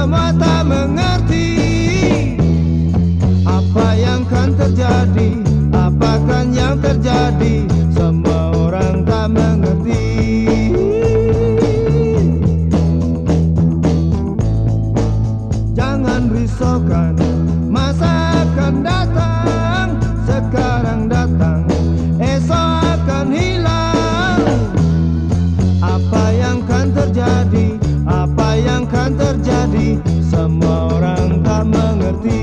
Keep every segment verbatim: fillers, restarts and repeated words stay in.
semua tak mengerti apa yang kan terjadi, apakan yang terjadi, semua orang tak mengerti. Jangan risaukan, masa akan datang, sekarang datang, esok akan hilang. Apa yang kan terjadi, apa yang kan terjadi, semua orang tak mengerti.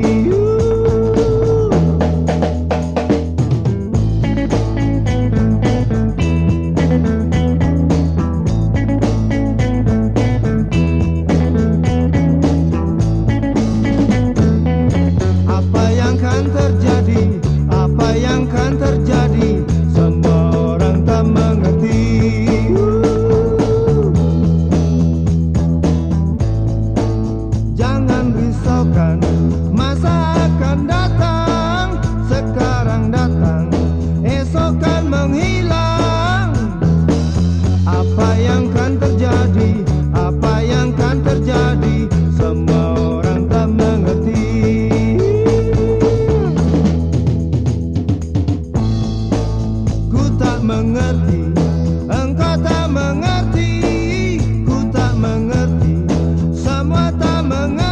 Apa yang kan terjadi, apa yang kan terjadi, semua orang tak mengerti. Jangan risaukan, masa akan datang, sekarang datang, esok kan menghilang. Apa yang kan terjadi, apa yang kan terjadi, semua orang tak mengerti. Ku tak mengerti, engkau tak mengerti, ku tak mengerti, semua tak mengerti.